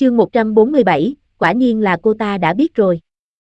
Chương 147, quả nhiên là cô ta đã biết rồi.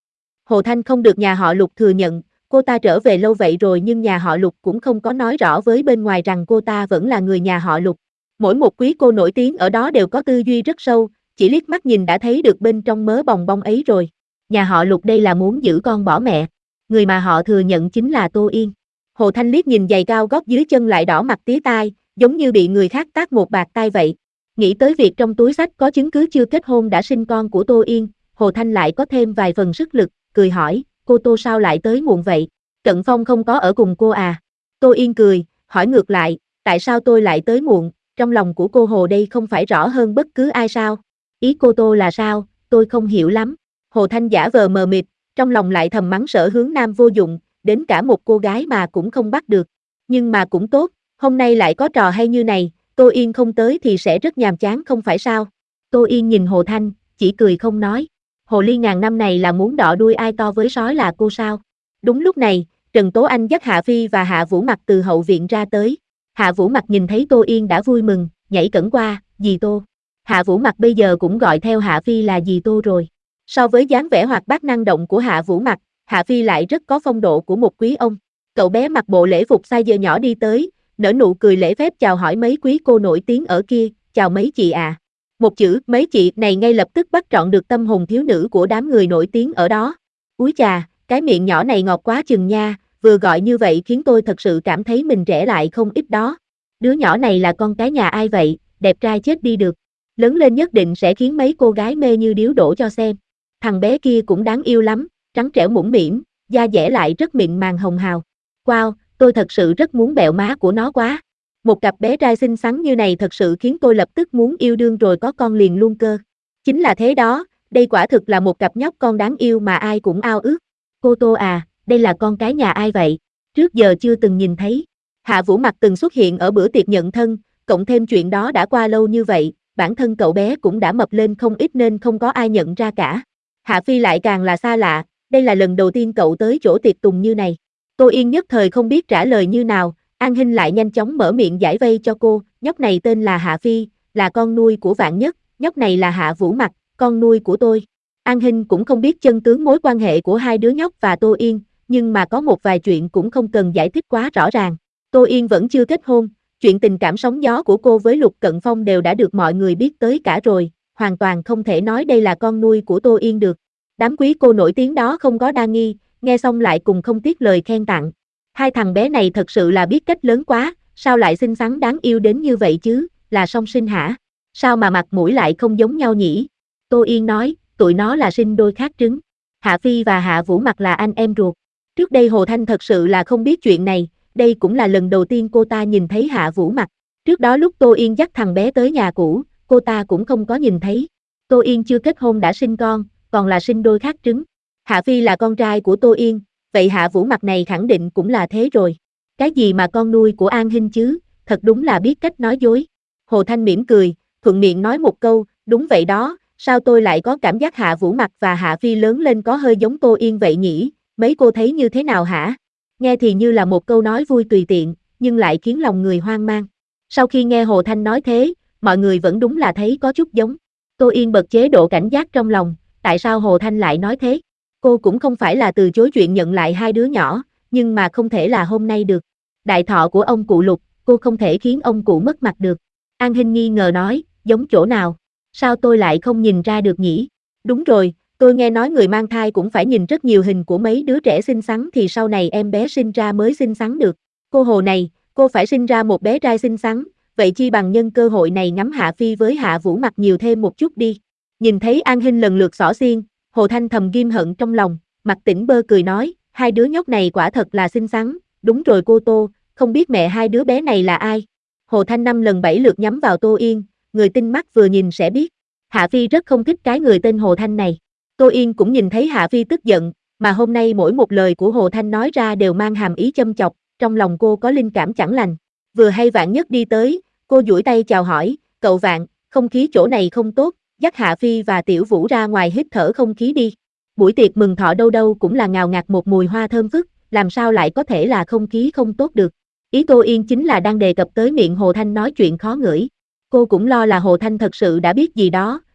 Hồ Thanh không được nhà họ Lục thừa nhận, cô ta trở về lâu vậy rồi nhưng nhà họ Lục cũng không có nói rõ với bên ngoài rằng cô ta vẫn là người nhà họ Lục. Mỗi một quý cô nổi tiếng ở đó đều có tư duy rất sâu, chỉ liếc mắt nhìn đã thấy được bên trong mớ bòng bong ấy rồi. Nhà họ Lục đây là muốn giữ con bỏ mẹ. Người mà họ thừa nhận chính là Tô Yên. Hồ Thanh liếc nhìn giày cao gót dưới chân lại đỏ mặt tía tai, giống như bị người khác tát một bạt tai vậy. Nghĩ tới việc trong túi xách có chứng cứ chưa kết hôn đã sinh con của Tô Yên, Hồ Thanh lại có thêm vài phần sức lực, cười hỏi, cô Tô sao lại tới muộn vậy? Cận Phong không có ở cùng cô à? Tô Yên cười, hỏi ngược lại, tại sao tôi lại tới muộn, trong lòng của cô Hồ đây không phải rõ hơn bất cứ ai sao? Ý cô Tô là sao, tôi không hiểu lắm. Hồ Thanh giả vờ mờ mịt, trong lòng lại thầm mắng Sở Hướng Nam vô dụng, đến cả một cô gái mà cũng không bắt được. Nhưng mà cũng tốt, hôm nay lại có trò hay như này, Tô Yên không tới thì sẽ rất nhàm chán không phải sao? Tô Yên nhìn Hồ Thanh, chỉ cười không nói. Hồ ly ngàn năm này là muốn đọ đuôi ai to với sói là cô sao? Đúng lúc này, Trần Tố Anh dắt Hạ Phi và Hạ Vũ Mặc từ hậu viện ra tới. Hạ Vũ Mặc nhìn thấy Tô Yên đã vui mừng, nhảy cẫng qua, dì Tô. Hạ Vũ Mặc bây giờ cũng gọi theo Hạ Phi là dì Tô rồi. So với dáng vẻ hoạt bát năng động của Hạ Vũ Mặc, Hạ Phi lại rất có phong độ của một quý ông. Cậu bé mặc bộ lễ phục size nhỏ đi tới, nở nụ cười lễ phép chào hỏi mấy quý cô nổi tiếng ở kia, chào mấy chị à. Một chữ mấy chị này ngay lập tức bắt trọn được tâm hồn thiếu nữ của đám người nổi tiếng ở đó. Úi chà, cái miệng nhỏ này ngọt quá chừng nha, vừa gọi như vậy khiến tôi thật sự cảm thấy mình rẻ lại không ít đó. Đứa nhỏ này là con cái nhà ai vậy, đẹp trai chết đi được. Lớn lên nhất định sẽ khiến mấy cô gái mê như điếu đổ cho xem. Thằng bé kia cũng đáng yêu lắm, trắng trẻo mũm mĩm, da dẻ lại rất mịn màng hồng hào. Wow, tôi thật sự rất muốn bẹo má của nó quá. Một cặp bé trai xinh xắn như này thật sự khiến tôi lập tức muốn yêu đương rồi có con liền luôn cơ. Chính là thế đó, đây quả thực là một cặp nhóc con đáng yêu mà ai cũng ao ước. Cô Tô à, đây là con cái nhà ai vậy? Trước giờ chưa từng nhìn thấy. Hạ Vũ Mặc từng xuất hiện ở bữa tiệc nhận thân, cộng thêm chuyện đó đã qua lâu như vậy, bản thân cậu bé cũng đã mập lên không ít nên không có ai nhận ra cả. Hạ Phi lại càng là xa lạ, đây là lần đầu tiên cậu tới chỗ tiệc tùng như này. Tô Yên nhất thời không biết trả lời như nào, An Hinh lại nhanh chóng mở miệng giải vây cho cô, nhóc này tên là Hạ Phi, là con nuôi của Vạn Nhất, nhóc này là Hạ Vũ Mặc, con nuôi của tôi. An Hinh cũng không biết chân tướng mối quan hệ của hai đứa nhóc và Tô Yên, nhưng mà có một vài chuyện cũng không cần giải thích quá rõ ràng. Tô Yên vẫn chưa kết hôn, chuyện tình cảm sóng gió của cô với Lục Cận Phong đều đã được mọi người biết tới cả rồi, hoàn toàn không thể nói đây là con nuôi của Tô Yên được. Đám quý cô nổi tiếng đó không có đa nghi, nghe xong lại cùng không tiếc lời khen tặng. Hai thằng bé này thật sự là biết cách lớn quá, sao lại xinh xắn đáng yêu đến như vậy chứ, là song sinh hả? Sao mà mặt mũi lại không giống nhau nhỉ? Tô Yên nói, tụi nó là sinh đôi khác trứng. Hạ Phi và Hạ Vũ Mặc là anh em ruột. Trước đây Hồ Thanh thật sự là không biết chuyện này, đây cũng là lần đầu tiên cô ta nhìn thấy Hạ Vũ Mặc. Trước đó lúc Tô Yên dắt thằng bé tới nhà cũ, cô ta cũng không có nhìn thấy. Tô Yên chưa kết hôn đã sinh con, còn là sinh đôi khác trứng. Hạ Phi là con trai của Tô Yên, vậy Hạ Vũ Mặc này khẳng định cũng là thế rồi. Cái gì mà con nuôi của An Hinh chứ, thật đúng là biết cách nói dối. Hồ Thanh mỉm cười, thuận miệng nói một câu, đúng vậy đó, sao tôi lại có cảm giác Hạ Vũ Mặc và Hạ Phi lớn lên có hơi giống Tô Yên vậy nhỉ, mấy cô thấy như thế nào hả? Nghe thì như là một câu nói vui tùy tiện, nhưng lại khiến lòng người hoang mang. Sau khi nghe Hồ Thanh nói thế, mọi người vẫn đúng là thấy có chút giống. Tô Yên bật chế độ cảnh giác trong lòng, tại sao Hồ Thanh lại nói thế? Cô cũng không phải là từ chối chuyện nhận lại hai đứa nhỏ, nhưng mà không thể là hôm nay được. Đại thọ của ông cụ Lục, cô không thể khiến ông cụ mất mặt được. An Hinh nghi ngờ nói, giống chỗ nào? Sao tôi lại không nhìn ra được nhỉ? Đúng rồi, tôi nghe nói người mang thai cũng phải nhìn rất nhiều hình của mấy đứa trẻ xinh xắn thì sau này em bé sinh ra mới xinh xắn được. Cô Hồ này, cô phải sinh ra một bé trai xinh xắn, vậy chi bằng nhân cơ hội này ngắm Hạ Phi với Hạ Vũ Mặc nhiều thêm một chút đi. Nhìn thấy An Hinh lần lượt xỏ xiên, Hồ Thanh thầm ghim hận trong lòng, mặt tỉnh bơ cười nói, hai đứa nhóc này quả thật là xinh xắn, đúng rồi cô Tô, không biết mẹ hai đứa bé này là ai. Hồ Thanh 5 lần 7 lượt nhắm vào Tô Yên, người tinh mắt vừa nhìn sẽ biết. Hạ Phi rất không thích cái người tên Hồ Thanh này. Tô Yên cũng nhìn thấy Hạ Phi tức giận, mà hôm nay mỗi một lời của Hồ Thanh nói ra đều mang hàm ý châm chọc, trong lòng cô có linh cảm chẳng lành. Vừa hay Vạn Nhất đi tới, cô duỗi tay chào hỏi, cậu Vạn, không khí chỗ này không tốt, dắt Hạ Phi và Tiểu Vũ ra ngoài hít thở không khí đi. Buổi tiệc mừng thọ đâu đâu cũng là ngào ngạt một mùi hoa thơm phức, làm sao lại có thể là không khí không tốt được. Ý Tô Yên chính là đang đề cập tới miệng Hồ Thanh nói chuyện khó ngửi. Cô cũng lo là Hồ Thanh thật sự đã biết gì đó,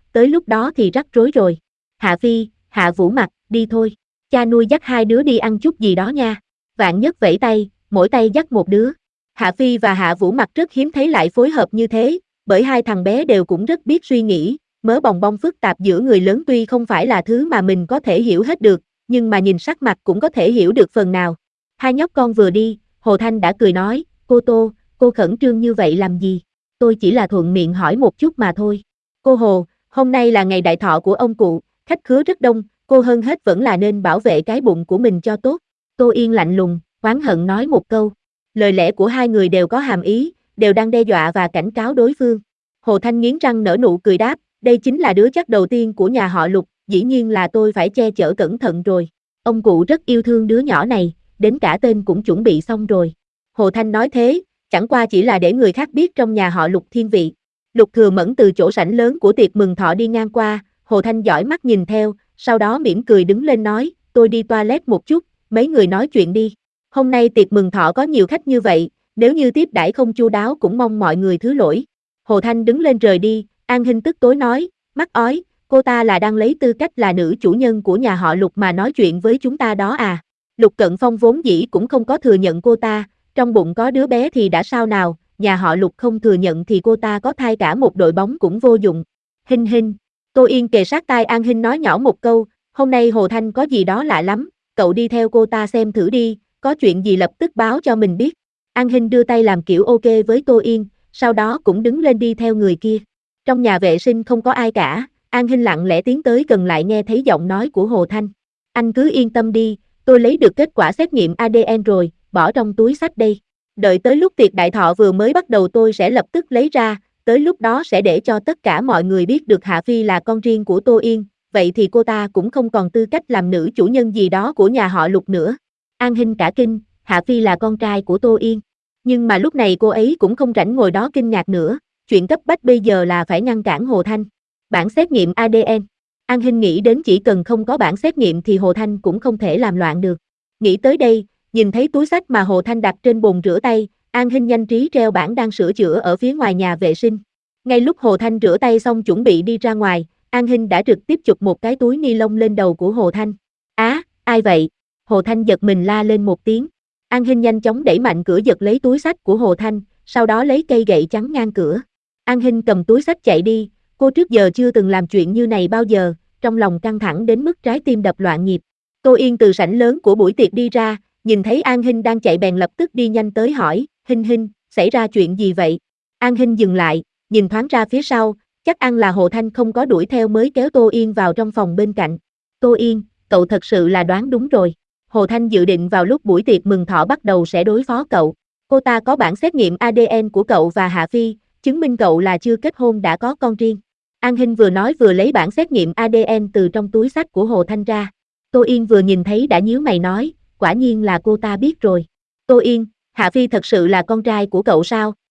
tới lúc đó thì rắc rối rồi. Hạ Phi, Hạ Vũ Mặc, đi thôi. Cha nuôi dắt hai đứa đi ăn chút gì đó nha. Vạn Nhất vẫy tay, mỗi tay dắt một đứa. Hạ Phi và Hạ Vũ Mặc rất hiếm thấy lại phối hợp như thế, bởi hai thằng bé đều cũng rất biết suy nghĩ, mớ bòng bong phức tạp giữa người lớn tuy không phải là thứ mà mình có thể hiểu hết được, nhưng mà nhìn sắc mặt cũng có thể hiểu được phần nào. Hai nhóc con vừa đi, Hồ Thanh đã cười nói, cô Tô, cô khẩn trương như vậy làm gì? Tôi chỉ là thuận miệng hỏi một chút mà thôi. Cô Hồ, hôm nay là ngày đại thọ của ông cụ, khách khứa rất đông, cô hơn hết vẫn là nên bảo vệ cái bụng của mình cho tốt. Tô Yên lạnh lùng, oán hận nói một câu. Lời lẽ của hai người đều có hàm ý, đều đang đe dọa và cảnh cáo đối phương. Hồ Thanh nghiến răng nở nụ cười đáp, đây chính là đứa chắc đầu tiên của nhà họ Lục, dĩ nhiên là tôi phải che chở cẩn thận rồi. Ông cụ rất yêu thương đứa nhỏ này, đến cả tên cũng chuẩn bị xong rồi. Hồ Thanh nói thế, chẳng qua chỉ là để người khác biết trong nhà họ Lục thiên vị. Lục Thừa Mẫn từ chỗ sảnh lớn của tiệc mừng thọ đi ngang qua, Hồ Thanh dõi mắt nhìn theo, sau đó mỉm cười đứng lên nói, tôi đi toilet một chút, mấy người nói chuyện đi. Hôm nay tiệc mừng thọ có nhiều khách như vậy, nếu như tiếp đãi không chu đáo cũng mong mọi người thứ lỗi. Hồ Thanh đứng lên rời đi, An Hinh tức tối nói, mắc ói, cô ta là đang lấy tư cách là nữ chủ nhân của nhà họ Lục mà nói chuyện với chúng ta đó à. Lục Cận Phong vốn dĩ cũng không có thừa nhận cô ta, trong bụng có đứa bé thì đã sao nào, nhà họ Lục không thừa nhận thì cô ta có thai cả một đội bóng cũng vô dụng. Hinh Hinh, Tô Yên kề sát tai An Hinh nói nhỏ một câu, hôm nay Hồ Thanh có gì đó lạ lắm, cậu đi theo cô ta xem thử đi, có chuyện gì lập tức báo cho mình biết. An Hinh đưa tay làm kiểu ok với Tô Yên, sau đó cũng đứng lên đi theo người kia. Trong nhà vệ sinh không có ai cả, An Hinh lặng lẽ tiến tới gần lại nghe thấy giọng nói của Hồ Thanh. Anh cứ yên tâm đi, tôi lấy được kết quả xét nghiệm ADN rồi, bỏ trong túi xách đây. Đợi tới lúc tiệc đại thọ vừa mới bắt đầu tôi sẽ lập tức lấy ra, tới lúc đó sẽ để cho tất cả mọi người biết được Hạ Phi là con riêng của Tô Yên, vậy thì cô ta cũng không còn tư cách làm nữ chủ nhân gì đó của nhà họ Lục nữa. An Hinh cả kinh, Hạ Phi là con trai của Tô Yên. Nhưng mà lúc này cô ấy cũng không rảnh ngồi đó kinh ngạc nữa, chuyện cấp bách bây giờ là phải ngăn cản Hồ Thanh. Bản xét nghiệm ADN. An Hinh nghĩ đến chỉ cần không có bản xét nghiệm thì Hồ Thanh cũng không thể làm loạn được. Nghĩ tới đây, nhìn thấy túi xách mà Hồ Thanh đặt trên bồn rửa tay, An Hinh nhanh trí treo bản đang sửa chữa ở phía ngoài nhà vệ sinh. Ngay lúc Hồ Thanh rửa tay xong chuẩn bị đi ra ngoài, An Hinh đã trực tiếp chụp một cái túi ni lông lên đầu của Hồ Thanh. Á, ai vậy? Hồ Thanh giật mình la lên một tiếng. An Hinh nhanh chóng đẩy mạnh cửa giật lấy túi xách của Hồ Thanh, sau đó lấy cây gậy chắn ngang cửa. An Hinh cầm túi xách chạy đi, cô trước giờ chưa từng làm chuyện như này bao giờ, trong lòng căng thẳng đến mức trái tim đập loạn nhịp. Tô Yên từ sảnh lớn của buổi tiệc đi ra, nhìn thấy An Hinh đang chạy bèn lập tức đi nhanh tới hỏi, Hinh Hinh, xảy ra chuyện gì vậy? An Hinh dừng lại, nhìn thoáng ra phía sau, chắc ăn là Hồ Thanh không có đuổi theo mới kéo Tô Yên vào trong phòng bên cạnh. Tô Yên, cậu thật sự là đoán đúng rồi. Hồ Thanh dự định vào lúc buổi tiệc mừng thọ bắt đầu sẽ đối phó cậu. Cô ta có bản xét nghiệm ADN của cậu và Hạ Phi, chứng minh cậu là chưa kết hôn đã có con riêng. An Hinh vừa nói vừa lấy bản xét nghiệm ADN từ trong túi xách của Hồ Thanh ra. Tô Yên vừa nhìn thấy đã nhíu mày nói, quả nhiên là cô ta biết rồi. Tô Yên, Hạ Phi thật sự là con trai của cậu sao?